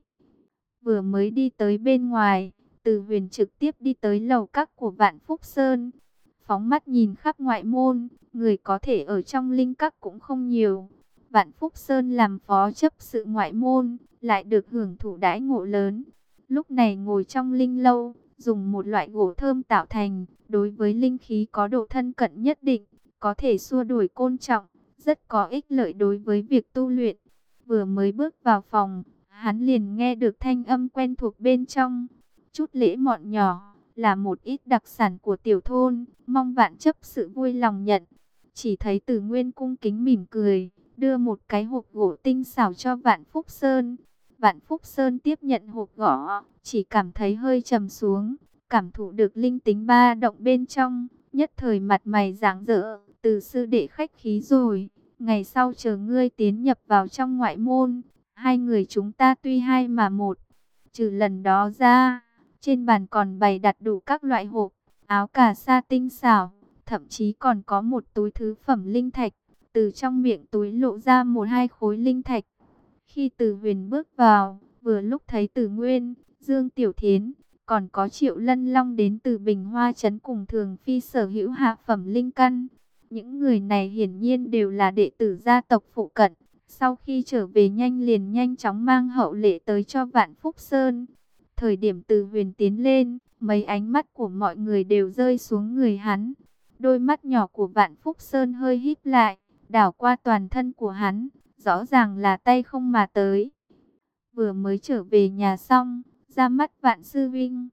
Vừa mới đi tới bên ngoài, Từ Huyền trực tiếp đi tới lầu các của Vạn Phúc Sơn. Phóng mắt nhìn khắp ngoại môn, người có thể ở trong linh các cũng không nhiều. Vạn Phúc Sơn làm phó chấp sự ngoại môn, lại được hưởng thụ đãi ngộ lớn. Lúc này ngồi trong linh lâu, dùng một loại gỗ thơm tạo thành, đối với linh khí có độ thân cận nhất định, có thể xua đuổi côn trọng, rất có ích lợi đối với việc tu luyện. Vừa mới bước vào phòng, hắn liền nghe được thanh âm quen thuộc bên trong. Chút lễ mọn nhỏ, là một ít đặc sản của tiểu thôn, mong Vạn chấp sự vui lòng nhận. Chỉ thấy Từ Nguyên cung kính mỉm cười, đưa một cái hộp gỗ tinh xảo cho Vạn Phúc Sơn. Vạn Phúc Sơn tiếp nhận hộp gỗ, chỉ cảm thấy hơi trầm xuống, cảm thụ được linh tính ba động bên trong, nhất thời mặt mày rạng rỡ. Từ sư đệ khách khí rồi, ngày sau chờ ngươi tiến nhập vào trong ngoại môn, hai người chúng ta tuy hai mà một. Trừ lần đó ra, trên bàn còn bày đặt đủ các loại hộp, áo cà sa tinh xảo, thậm chí còn có một túi thứ phẩm linh thạch. Từ trong miệng túi lộ ra một hai khối linh thạch. Khi Từ Huyền bước vào, vừa lúc thấy Từ Nguyên, Dương Tiểu Thiến, còn có Triệu Lân Long đến từ Bình Hoa Trấn cùng Thường Phi sở hữu hạ phẩm linh căn. Những người này hiển nhiên đều là đệ tử gia tộc phụ cận. Sau khi trở về nhanh liền nhanh chóng mang hậu lễ tới cho Vạn Phúc Sơn. Thời điểm Từ Huyền tiến lên, mấy ánh mắt của mọi người đều rơi xuống người hắn. Đôi mắt nhỏ của Vạn Phúc Sơn hơi híp lại, đảo qua toàn thân của hắn, rõ ràng là tay không mà tới. Vừa mới trở về nhà xong, ra mắt Vạn sư huynh.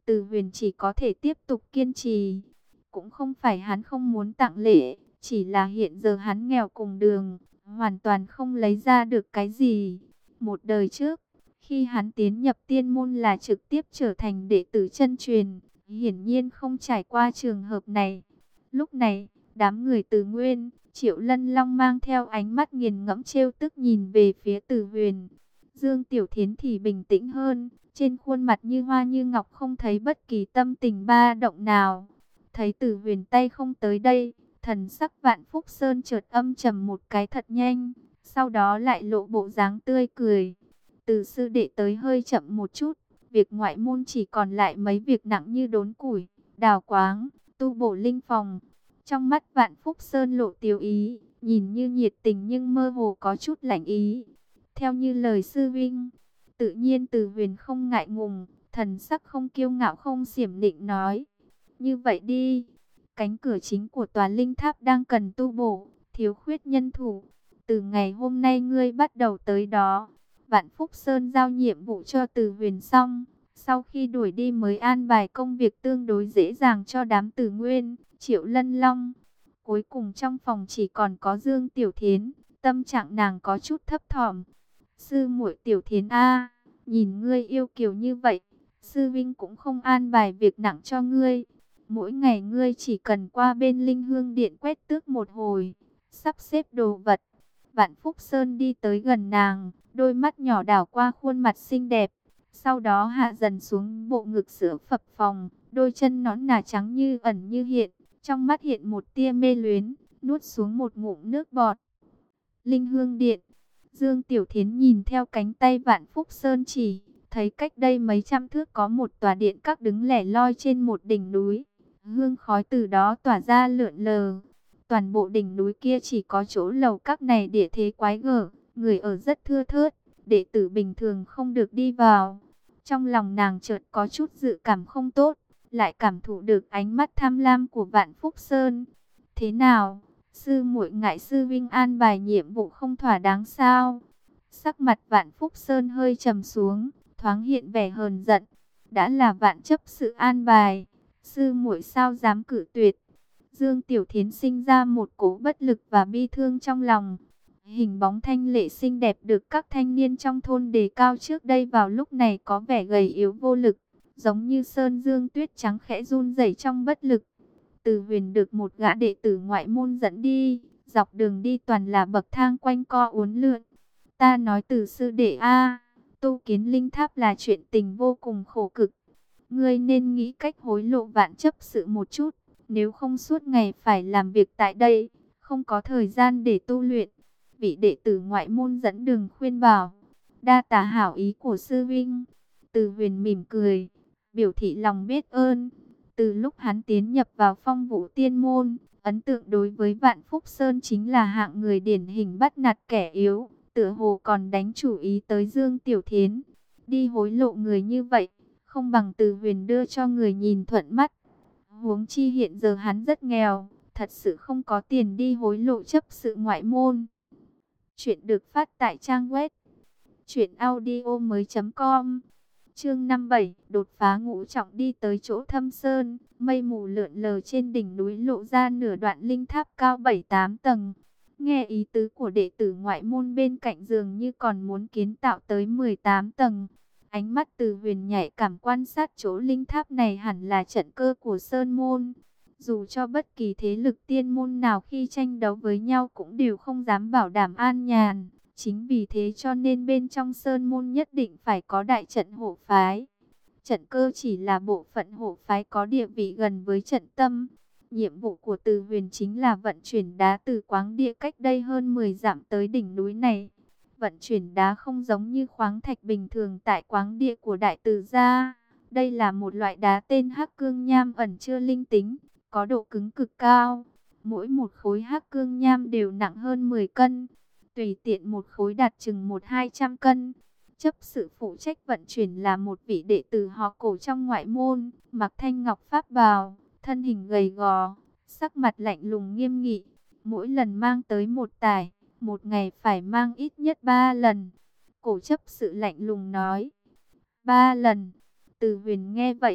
Từ Huyền chỉ có thể tiếp tục kiên trì. Cũng không phải hắn không muốn tặng lễ, chỉ là hiện giờ hắn nghèo cùng đường, hoàn toàn không lấy ra được cái gì. Một đời trước, khi hắn tiến nhập tiên môn là trực tiếp trở thành đệ tử chân truyền, hiển nhiên không trải qua trường hợp này. Lúc này, đám người Từ Nguyên, Triệu Lân Long mang theo ánh mắt nghiền ngẫm trêu tức nhìn về phía Từ Huyền. Dương Tiểu Thiến thì bình tĩnh hơn, trên khuôn mặt như hoa như ngọc không thấy bất kỳ tâm tình ba động nào. Thấy Từ Huyền tay không tới đây, thần sắc Vạn Phúc Sơn chợt âm trầm một cái thật nhanh, sau đó lại lộ bộ dáng tươi cười. Từ sư đệ tới hơi chậm một chút, việc ngoại môn chỉ còn lại mấy việc nặng như đốn củi, đào quáng, tu bổ linh phòng. Trong mắt Vạn Phúc Sơn lộ tiêu ý, nhìn như nhiệt tình nhưng mơ hồ có chút lạnh ý. Theo như lời sư vinh, tự nhiên Từ Huyền không ngại ngùng, thần sắc không kiêu ngạo không xiểm nịnh nói. Như vậy đi, cánh cửa chính của tòa linh tháp đang cần tu bổ, thiếu khuyết nhân thủ. Từ ngày hôm nay ngươi bắt đầu tới đó. Vạn Phúc Sơn giao nhiệm vụ cho Từ Huyền xong, sau khi đuổi đi mới an bài công việc tương đối dễ dàng cho đám Từ Nguyên, Triệu Lân Long. Cuối cùng trong phòng chỉ còn có Dương Tiểu Thiến, tâm trạng nàng có chút thấp thỏm. Sư muội Tiểu Thiến a, nhìn ngươi yêu kiều như vậy, sư vinh cũng không an bài việc nặng cho ngươi. Mỗi ngày ngươi chỉ cần qua bên Linh Hương Điện quét tước một hồi, sắp xếp đồ vật. Vạn Phúc Sơn đi tới gần nàng, đôi mắt nhỏ đảo qua khuôn mặt xinh đẹp, sau đó hạ dần xuống bộ ngực sữa phập phồng, đôi chân nõn nà trắng như ẩn như hiện, trong mắt hiện một tia mê luyến, nuốt xuống một ngụm nước bọt. Linh Hương Điện. Dương Tiểu Thiến nhìn theo cánh tay Vạn Phúc Sơn chỉ, thấy cách đây mấy trăm thước có một tòa điện các đứng lẻ loi trên một đỉnh núi. Hương khói từ đó tỏa ra lượn lờ. Toàn bộ đỉnh núi kia chỉ có chỗ lầu các này địa thế quái gở, người ở rất thưa thớt, đệ tử bình thường không được đi vào. Trong lòng nàng chợt có chút dự cảm không tốt, lại cảm thụ được ánh mắt tham lam của Vạn Phúc Sơn. Thế nào? Sư muội ngại sư vinh an bài nhiệm vụ không thỏa đáng sao? Sắc mặt Vạn Phúc Sơn hơi trầm xuống, thoáng hiện vẻ hờn giận. Đã là Vạn chấp sự an bài, sư muội sao dám cự tuyệt? Dương Tiểu Thiến sinh ra một cỗ bất lực và bi thương trong lòng. Hình bóng thanh lệ xinh đẹp được các thanh niên trong thôn đề cao trước đây vào lúc này có vẻ gầy yếu vô lực, giống như sơn dương tuyết trắng khẽ run rẩy trong bất lực. Từ Huyền được một gã đệ tử ngoại môn dẫn đi, dọc đường đi toàn là bậc thang quanh co uốn lượn. Ta nói Từ sư đệ a, tu kiến linh tháp là chuyện tình vô cùng khổ cực. Ngươi nên nghĩ cách hối lộ Vạn chấp sự một chút, nếu không suốt ngày phải làm việc tại đây, không có thời gian để tu luyện. Vị đệ tử ngoại môn dẫn đường khuyên bảo. Đa tạ hảo ý của sư vinh. Từ Huyền mỉm cười, biểu thị lòng biết ơn. Từ lúc hắn tiến nhập vào Phong Vũ Tiên môn, ấn tượng đối với Vạn Phúc Sơn chính là hạng người điển hình bắt nạt kẻ yếu, tựa hồ còn đánh chủ ý tới Dương Tiểu Thiến. Đi hối lộ người như vậy, không bằng Từ Huyền đưa cho người nhìn thuận mắt. Huống chi hiện giờ hắn rất nghèo, thật sự không có tiền đi hối lộ chấp sự ngoại môn. Chuyện được phát tại trang web truyện audio mới chấm com. Chương năm bảy, đột phá ngũ trọng. Đi tới chỗ Thâm Sơn, mây mù lượn lờ trên đỉnh núi lộ ra nửa đoạn linh tháp cao bảy tám tầng. Nghe ý tứ của đệ tử ngoại môn bên cạnh dường như còn muốn kiến tạo tới mười tám tầng. Ánh mắt Từ Huyền nhạy cảm quan sát chỗ linh tháp này hẳn là trận cơ của Sơn môn. Dù cho bất kỳ thế lực tiên môn nào khi tranh đấu với nhau cũng đều không dám bảo đảm an nhàn. Chính vì thế cho nên bên trong Sơn môn nhất định phải có đại trận hộ phái. Trận cơ chỉ là bộ phận hộ phái có địa vị gần với trận tâm. Nhiệm vụ của Từ Huyền chính là vận chuyển đá từ quáng địa cách đây hơn mười dặm tới đỉnh núi này. Vận chuyển đá không giống như khoáng thạch bình thường tại quáng địa của Đại Từ gia. Đây là một loại đá tên hắc cương nham ẩn chứa linh tính, có độ cứng cực cao. Mỗi một khối hắc cương nham đều nặng hơn mười cân. Tùy tiện một khối đạt chừng một hai trăm cân. Chấp sự phụ trách vận chuyển là một vị đệ tử họ Cổ trong ngoại môn, mặc thanh ngọc pháp bào, thân hình gầy gò, sắc mặt lạnh lùng nghiêm nghị. Mỗi lần mang tới một tải, một ngày phải mang ít nhất ba lần. Cổ chấp sự lạnh lùng nói. Ba lần. Từ Huyền nghe vậy,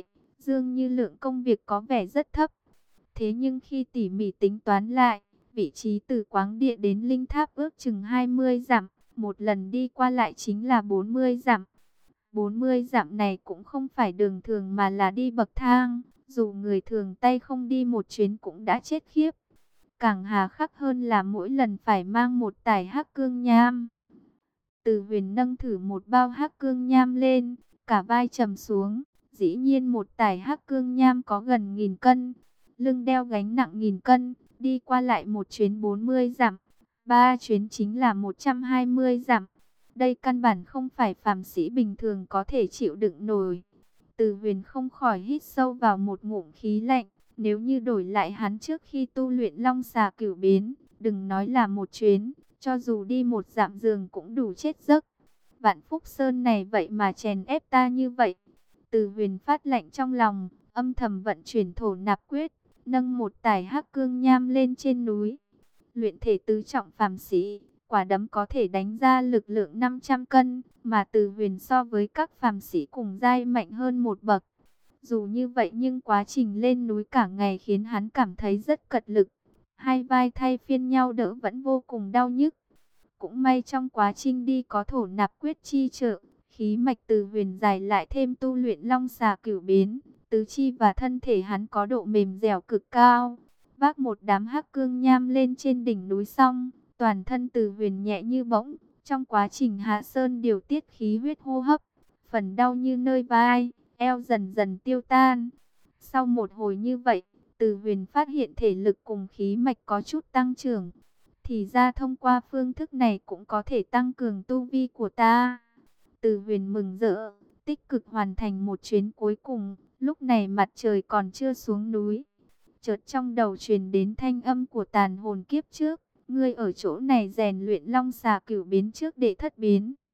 Dương Như lượng công việc có vẻ rất thấp. Thế nhưng khi tỉ mỉ tính toán lại, vị trí từ Quáng Địa đến Linh Tháp ước chừng hai mươi dặm, một lần đi qua lại chính là bốn mươi dặm. bốn mươi dặm này cũng không phải đường thường mà là đi bậc thang, dù người thường tay không đi một chuyến cũng đã chết khiếp. Càng hà khắc hơn là mỗi lần phải mang một tải hắc cương nham. Từ Huyền nâng thử một bao hắc cương nham lên, cả vai trầm xuống, dĩ nhiên một tải hắc cương nham có gần nghìn cân, lưng đeo gánh nặng nghìn cân, đi qua lại một chuyến bốn mươi dặm, ba chuyến chính là một trăm hai mươi dặm. Đây căn bản không phải phàm sĩ bình thường có thể chịu đựng nổi. Từ Huyền không khỏi hít sâu vào một ngụm khí lạnh. Nếu như đổi lại hắn trước khi tu luyện Long Xà Cửu Biến, đừng nói là một chuyến, cho dù đi một dặm giường cũng đủ chết giấc. Vạn Phúc Sơn này vậy mà chèn ép ta như vậy. Từ Huyền phát lạnh trong lòng, âm thầm vận chuyển thổ nạp quyết, nâng một tải hắc cương nham lên trên núi. Luyện thể tứ trọng phàm sĩ, quả đấm có thể đánh ra lực lượng năm trăm cân, mà Từ Huyền so với các phàm sĩ cùng giai mạnh hơn một bậc. Dù như vậy nhưng quá trình lên núi cả ngày khiến hắn cảm thấy rất cật lực. Hai vai thay phiên nhau đỡ vẫn vô cùng đau nhức. Cũng may trong quá trình đi có thổ nạp quyết chi trợ, khí mạch Từ Huyền dài lại thêm tu luyện Long Xà Cửu Biến, tứ chi và thân thể hắn có độ mềm dẻo cực cao. Vác một đám hắc cương nham lên trên đỉnh núi xong, toàn thân Từ Huyền nhẹ như bỗng. Trong quá trình hạ sơn điều tiết khí huyết hô hấp, phần đau như nơi vai, eo dần dần tiêu tan. Sau một hồi như vậy, Từ Huyền phát hiện thể lực cùng khí mạch có chút tăng trưởng. Thì ra thông qua phương thức này cũng có thể tăng cường tu vi của ta. Từ Huyền mừng rỡ, tích cực hoàn thành một chuyến cuối cùng. Lúc này mặt trời còn chưa xuống núi. Chợt trong đầu truyền đến thanh âm của tàn hồn kiếp trước. Ngươi ở chỗ này rèn luyện Long Xà Cửu Biến trước để thất biến.